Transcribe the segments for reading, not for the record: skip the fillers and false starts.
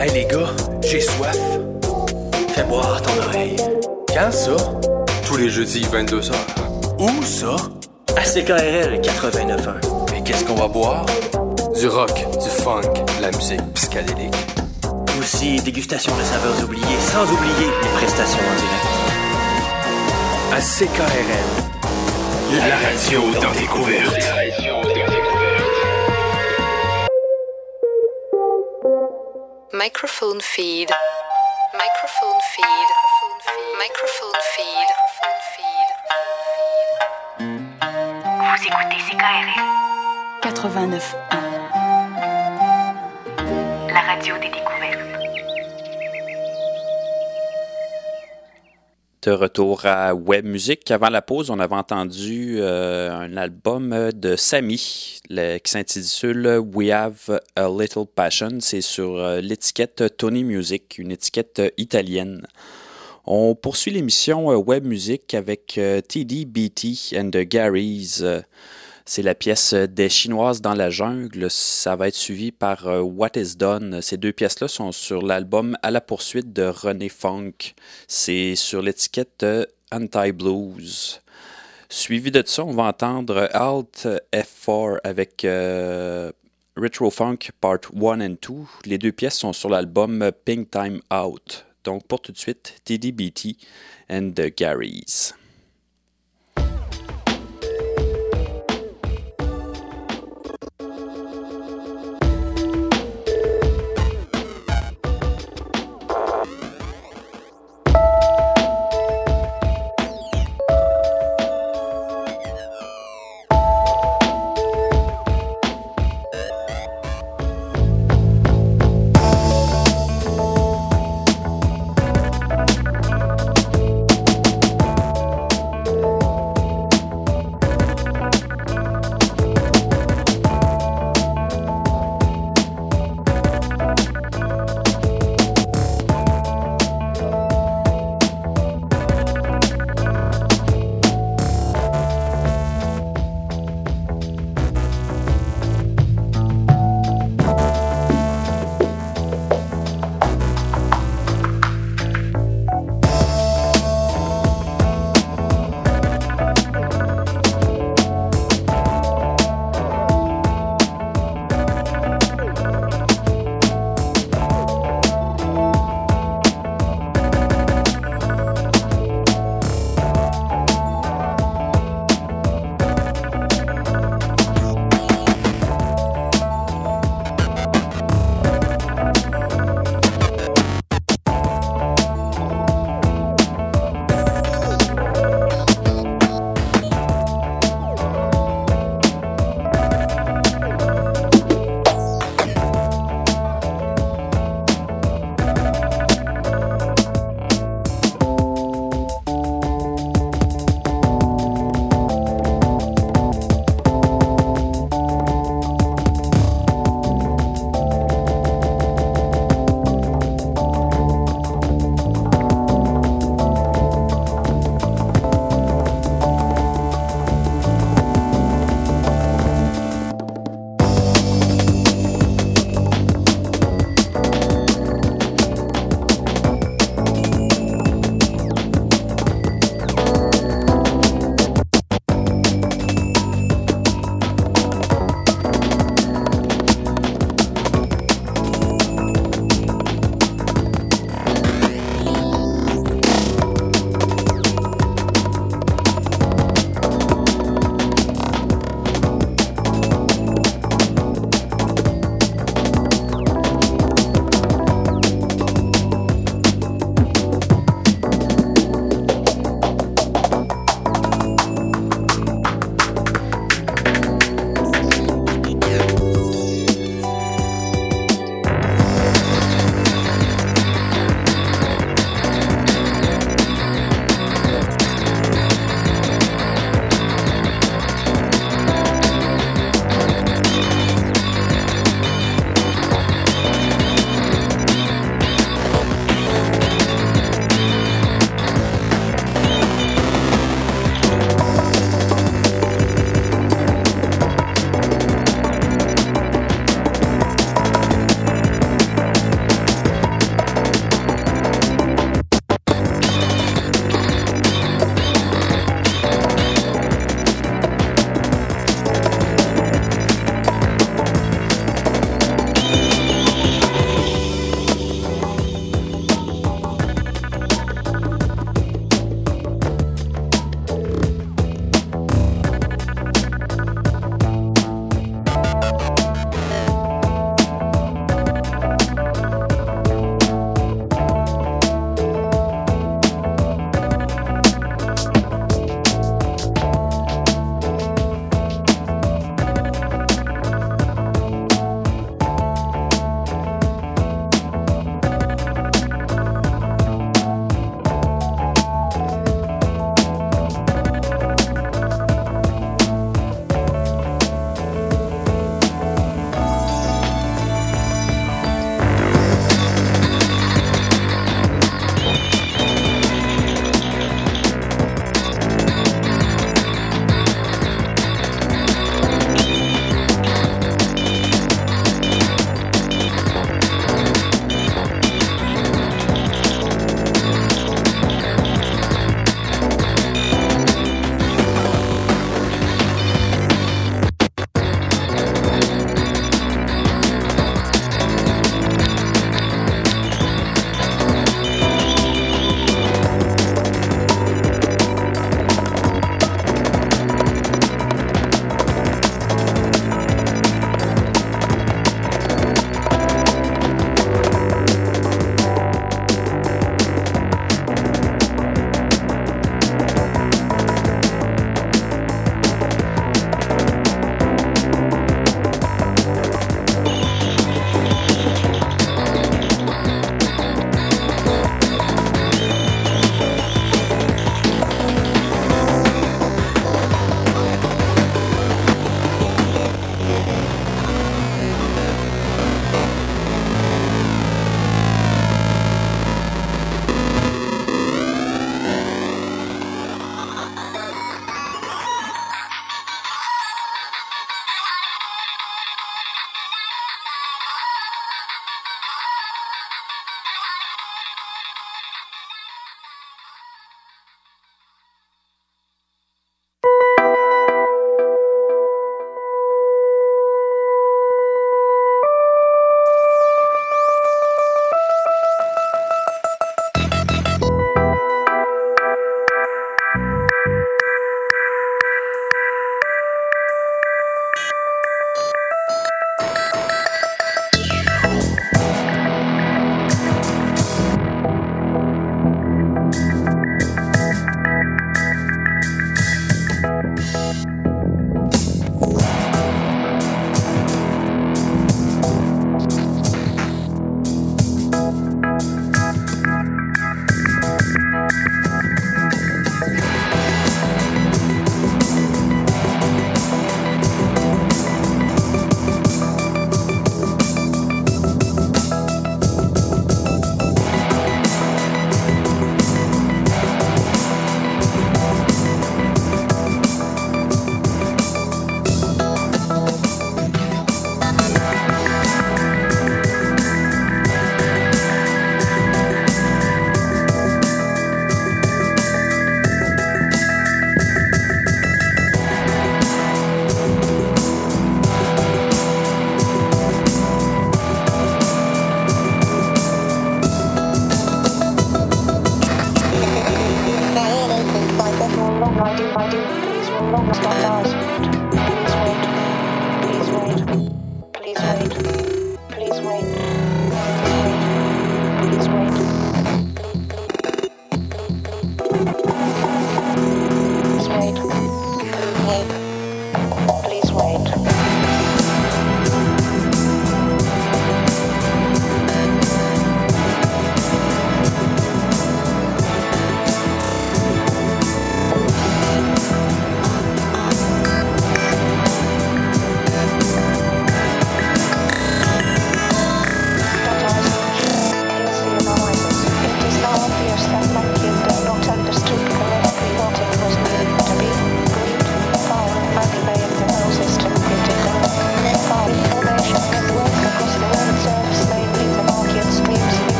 Hey les gars, j'ai soif. Fais boire ton oreille. Quand ça? Tous les jeudis, 22h. Où ça? À CKRL 89.1. Et qu'est-ce qu'on va boire? Du rock, du funk, la musique psychédélique. Aussi dégustation de saveurs oubliées, sans oublier les prestations en direct. À CKRL, la radio dans découverte. Microphone feed. Microphone feed. Microphone feed. Vous écoutez CKRL 89.1. La radio des découvertes. De retour à Web Music. Avant la pause, on avait entendu un album de Samy qui s'intitule We Have a Little Passion. C'est sur l'étiquette Tony Music, une étiquette italienne. On poursuit l'émission Web Music avec TDBT and the Garys. C'est la pièce des Chinoises dans la jungle. Ça va être suivi par What Is Done. Ces deux pièces-là sont sur l'album À la poursuite de René Funk. C'est sur l'étiquette Anti-Blues. Suivi de ça, on va entendre Alt F4 avec Retro Funk Part 1 and 2. Les deux pièces sont sur l'album Pink Time Out. Donc pour tout de suite, TDBT and the Garys.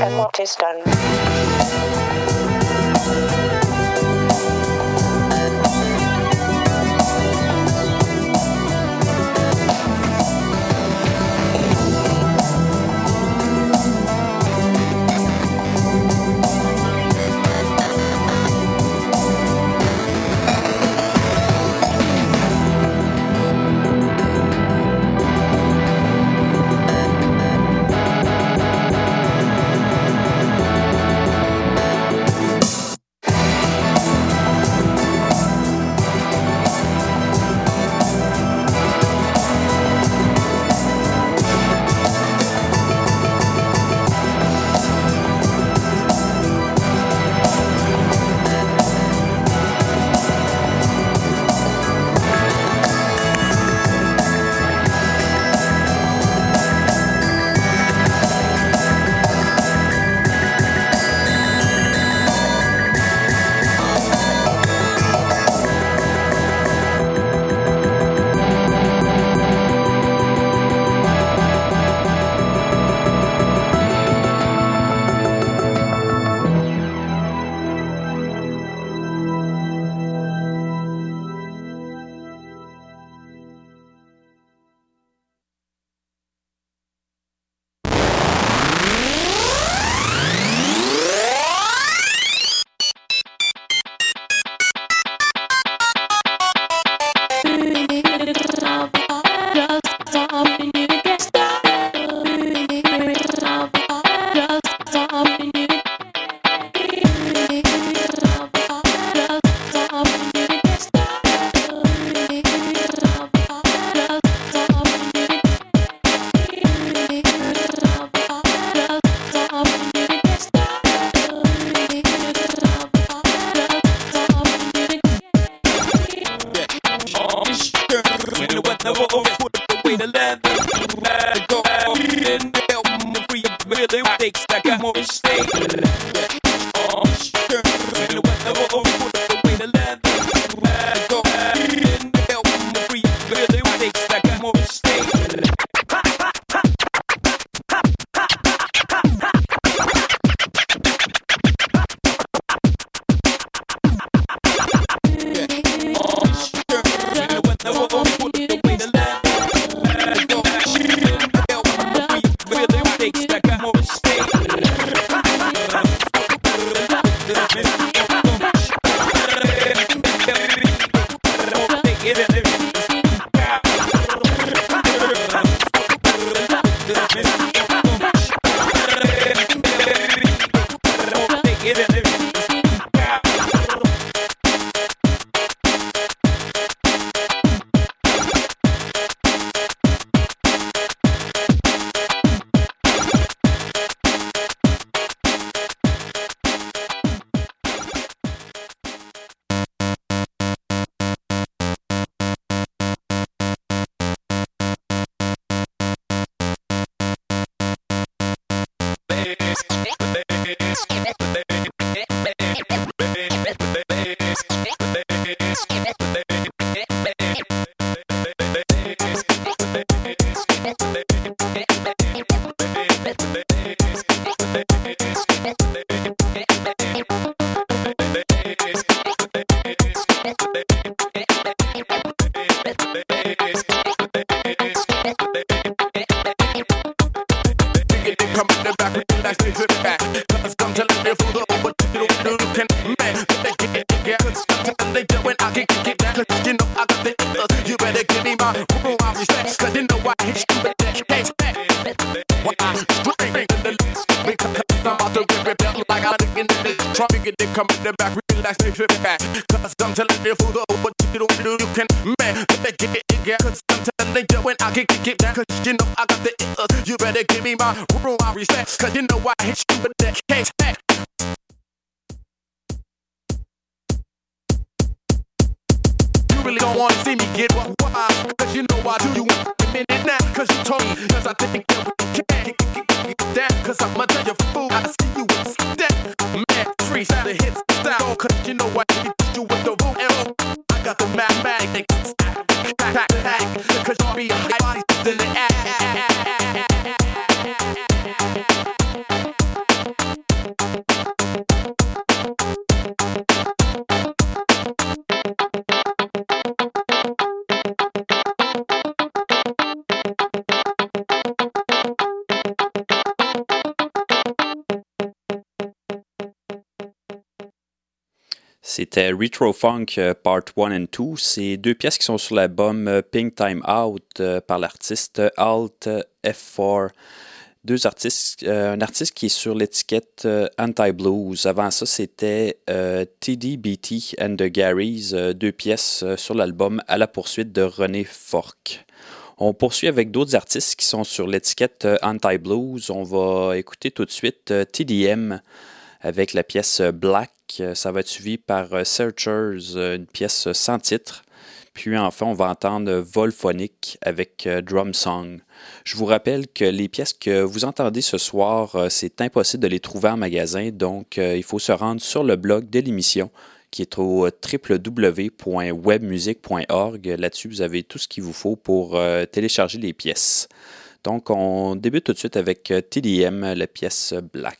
and what is done. C'était Retro Funk Part 1 and 2. C'est deux pièces qui sont sur l'album Pink Time Out par l'artiste Alt F4. Deux artistes, un artiste qui est sur l'étiquette Anti-Blues. Avant ça, c'était TDBT and the Garys, deux pièces sur l'album À la poursuite de René Fork. On poursuit avec d'autres artistes qui sont sur l'étiquette Anti-Blues. On va écouter tout de suite TDM avec la pièce Black. Ça va être suivi par Searchers, une pièce sans titre. Puis enfin, on va entendre Volphonic avec Drum Song. Je vous rappelle que les pièces que vous entendez ce soir, c'est impossible de les trouver en magasin. Donc, il faut se rendre sur le blog de l'émission qui est au www.webmusic.org. Là-dessus, vous avez tout ce qu'il vous faut pour télécharger les pièces. Donc, on débute tout de suite avec TDM, la pièce Black.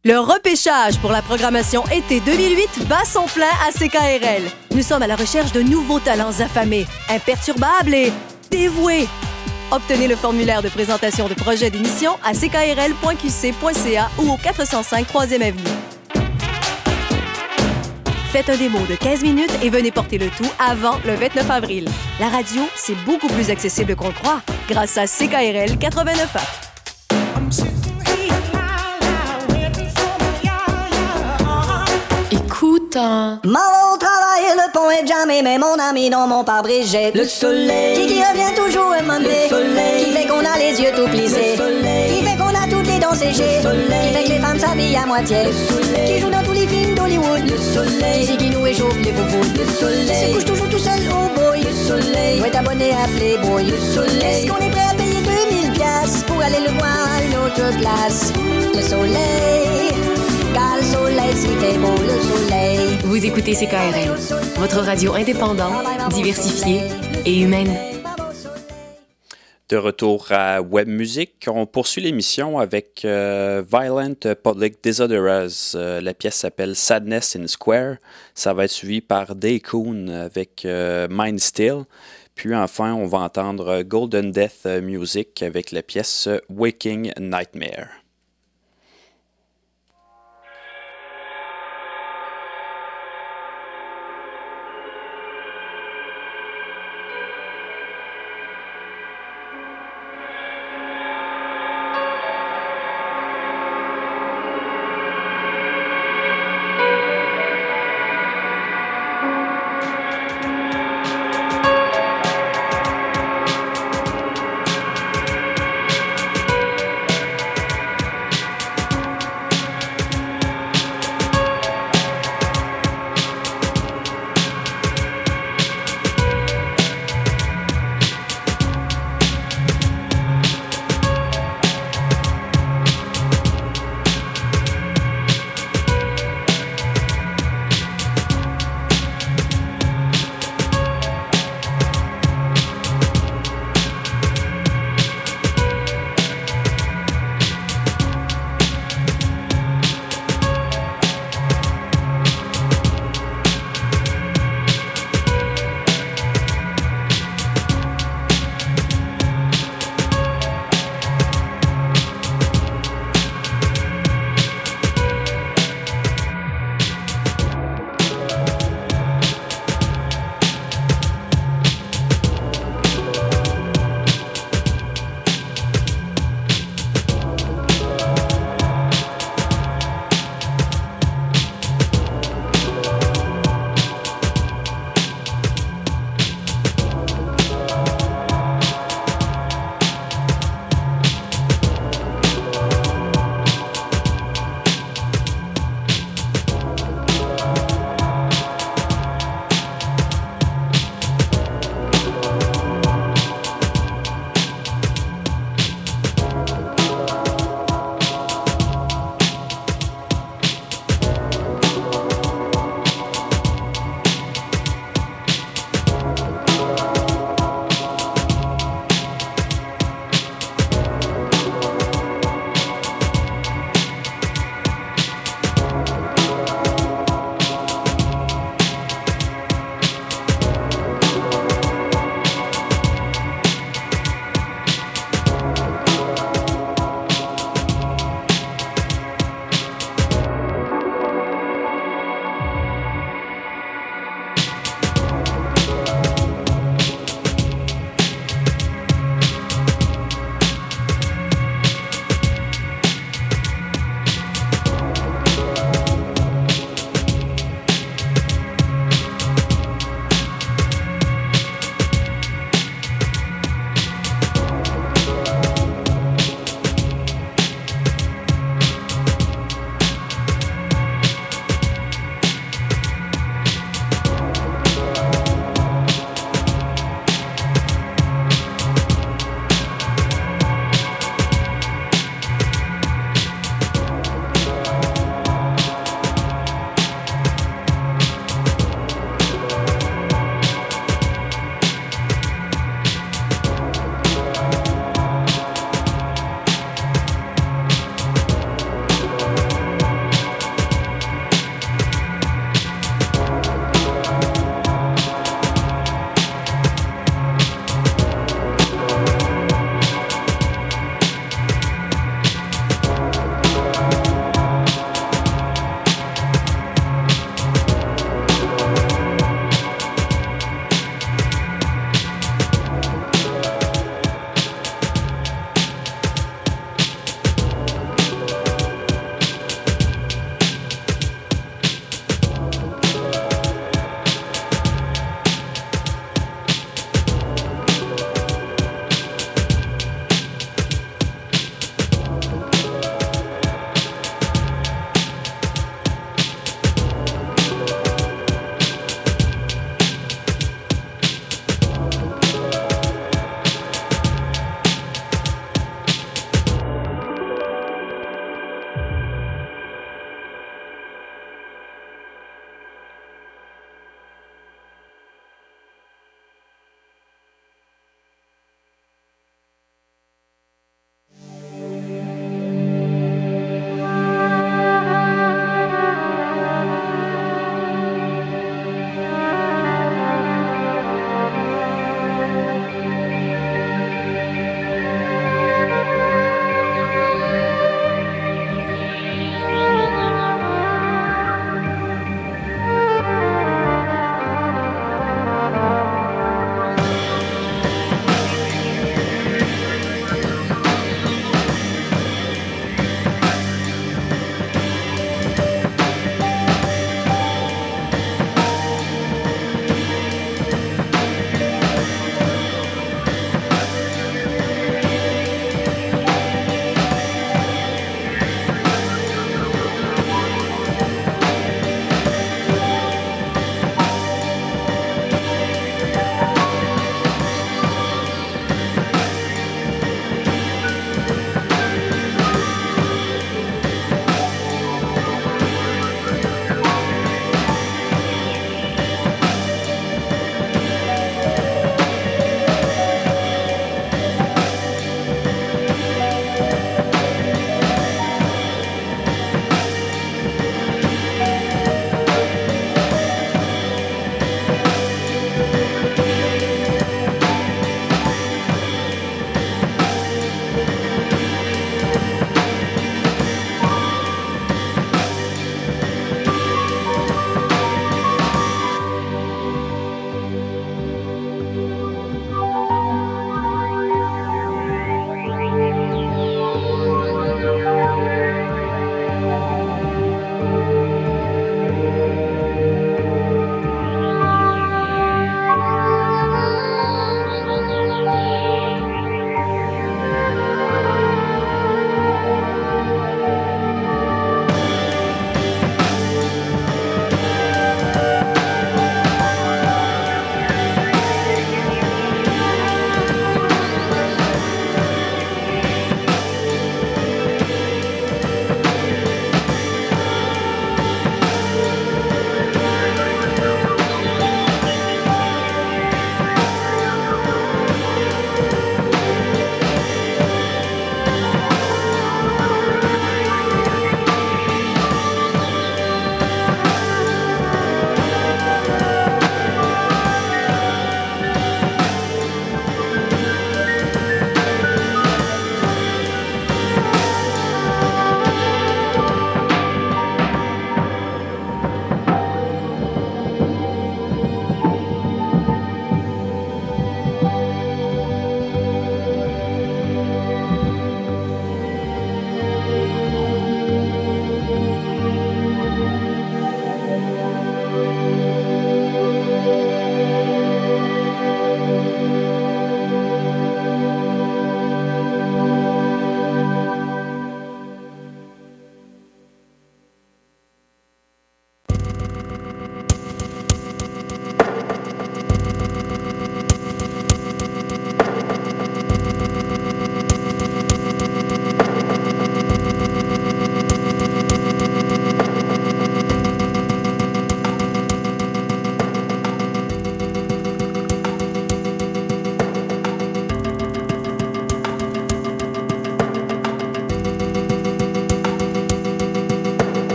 Le repêchage pour la programmation été 2008 bat son plein à CKRL. Nous sommes à la recherche de nouveaux talents affamés, imperturbables et dévoués. Obtenez le formulaire de présentation de projet d'émission à ckrl.qc.ca ou au 405 3e Avenue. Faites un démo de 15 minutes et venez porter le tout avant le 29 avril. La radio, c'est beaucoup plus accessible qu'on le croit grâce à CKRL 89 ans. Écoute un... M'en travailler, le pont est jamais, mais mon ami dans mon pare-brise jette le soleil qui revient toujours un moment qui fait qu'on a les yeux tout plissés, qui fait qu'on a toutes les dents séchées, qui fait que les femmes s'habillent à moitié, qui joue dans tous les films d'Hollywood, qui nous échauffe les foufous, qui se couche toujours tout seul au boy, doit être abonné à Playboy, est-ce qu'on est prêt à payer 2000$ pour aller le voir à une autre place? Le soleil, car le soleil, s'il fait beau le soleil. Vous écoutez CKRL, votre radio indépendante, diversifiée et humaine. De retour à Web Music, on poursuit l'émission avec Violent Public Disorders. La pièce s'appelle Sadness in Square. Ça va être suivi par Daycoon avec Mind Still. Puis enfin, on va entendre Golden Death Music avec la pièce Waking Nightmare.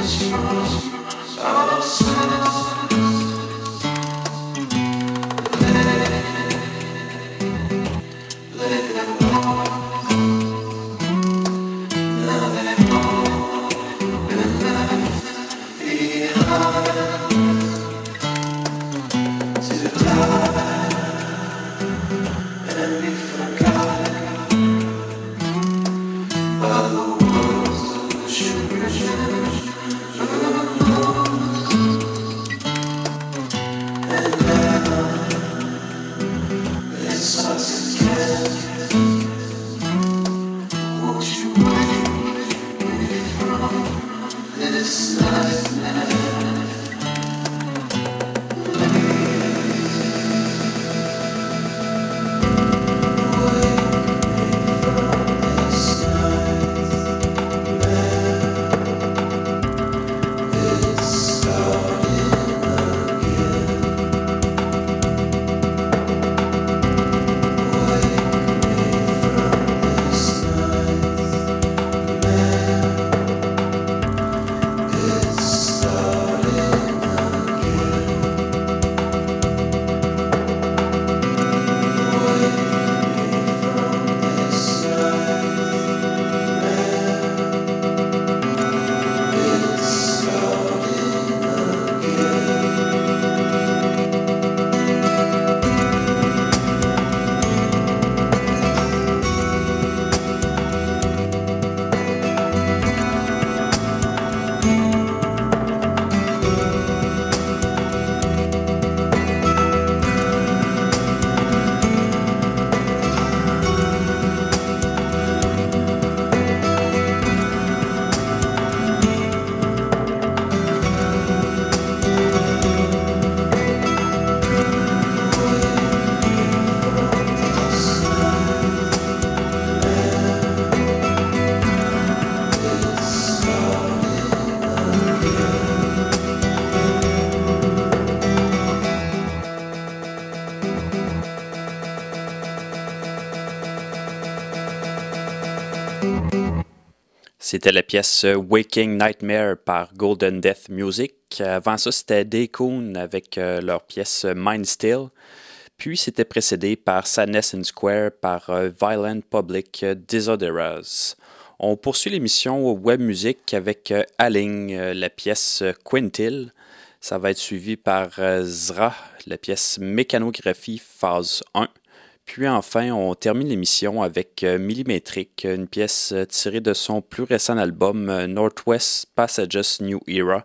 C'était la pièce Waking Nightmare par Golden Death Music. Avant ça, c'était Daycoon avec leur pièce Mind Still. Puis c'était précédé par Sadness in Square par Violent Public Disorderers. On poursuit l'émission Web Music avec Aling, la pièce Quintil. Ça va être suivi par Zra, la pièce Mécanographie phase 1. Puis enfin, on termine l'émission avec Millimetric, une pièce tirée de son plus récent album Northwest Passages New Era,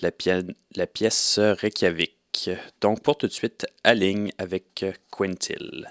la pièce Reykjavik. Donc pour tout de suite, Aling avec Quintil.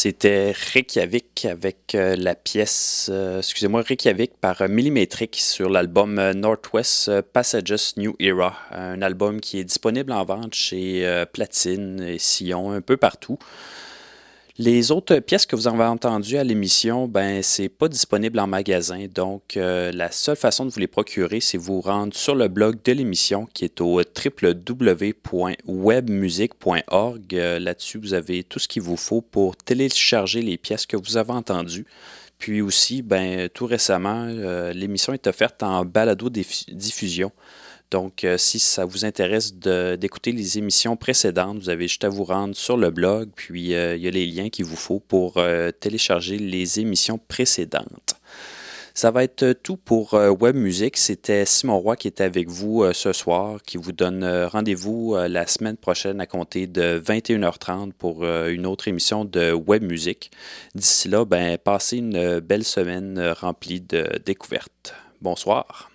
C'était Reykjavik avec la pièce, Reykjavik par Millimetric sur l'album Northwest Passages New Era, un album qui est disponible en vente chez Platine et Sillon, un peu partout. Les autres pièces que vous avez entendues à l'émission, c'est pas disponible en magasin, donc la seule façon de vous les procurer, c'est vous rendre sur le blog de l'émission qui est au www.webmusic.org. Là-dessus, vous avez tout ce qu'il vous faut pour télécharger les pièces que vous avez entendues. Puis aussi, tout récemment, l'émission est offerte en balado-diffusion. Donc, si ça vous intéresse d'écouter les émissions précédentes, vous avez juste à vous rendre sur le blog, puis il y a les liens qu'il vous faut pour télécharger les émissions précédentes. Ça va être tout pour Web Music. C'était Simon Roy qui était avec vous ce soir, qui vous donne rendez-vous la semaine prochaine à compter de 21h30 pour une autre émission de Web Music. D'ici là, passez une belle semaine remplie de découvertes. Bonsoir.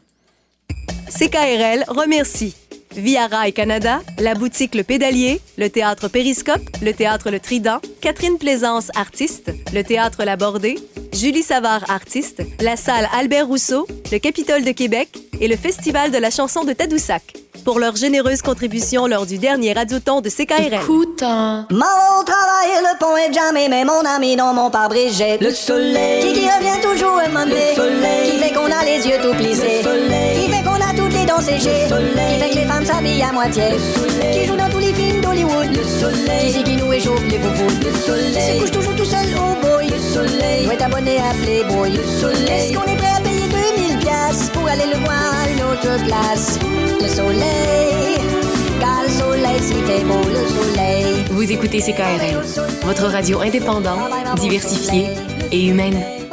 CKRL remercie Via Rail Canada, la boutique Le Pédalier, le théâtre Périscope, le théâtre Le Trident, Catherine Plaisance, artiste, le théâtre La Bordée, Julie Savard, artiste, la salle Albert Rousseau, le Capitole de Québec et le Festival de la chanson de Tadoussac pour leur généreuse contribution lors du dernier Radioton de CKRL. Écoute, M'en travailler, le pont est jamais, mais mon ami dans mon pare-brise jette le soleil qui revient toujours un moment donné, qui fait qu'on a les yeux tout plissés, qui fait qu'on a toutes les dents séchées, qui fait que les femmes s'habillent à moitié, qui joue dans tous les films d'Hollywood, le soleil, qui c'est qui nous échauffe les foufous, le soleil, se couche toujours tout seul au boy, le soleil, doit être abonné à Playboy, le soleil, est-ce qu'on est prêt à payer 2000 piastres pour aller le voir à une autre place, le soleil, car le soleil, s'il fait beau, le soleil. Vous écoutez CKRL, votre radio indépendante, diversifiée et humaine.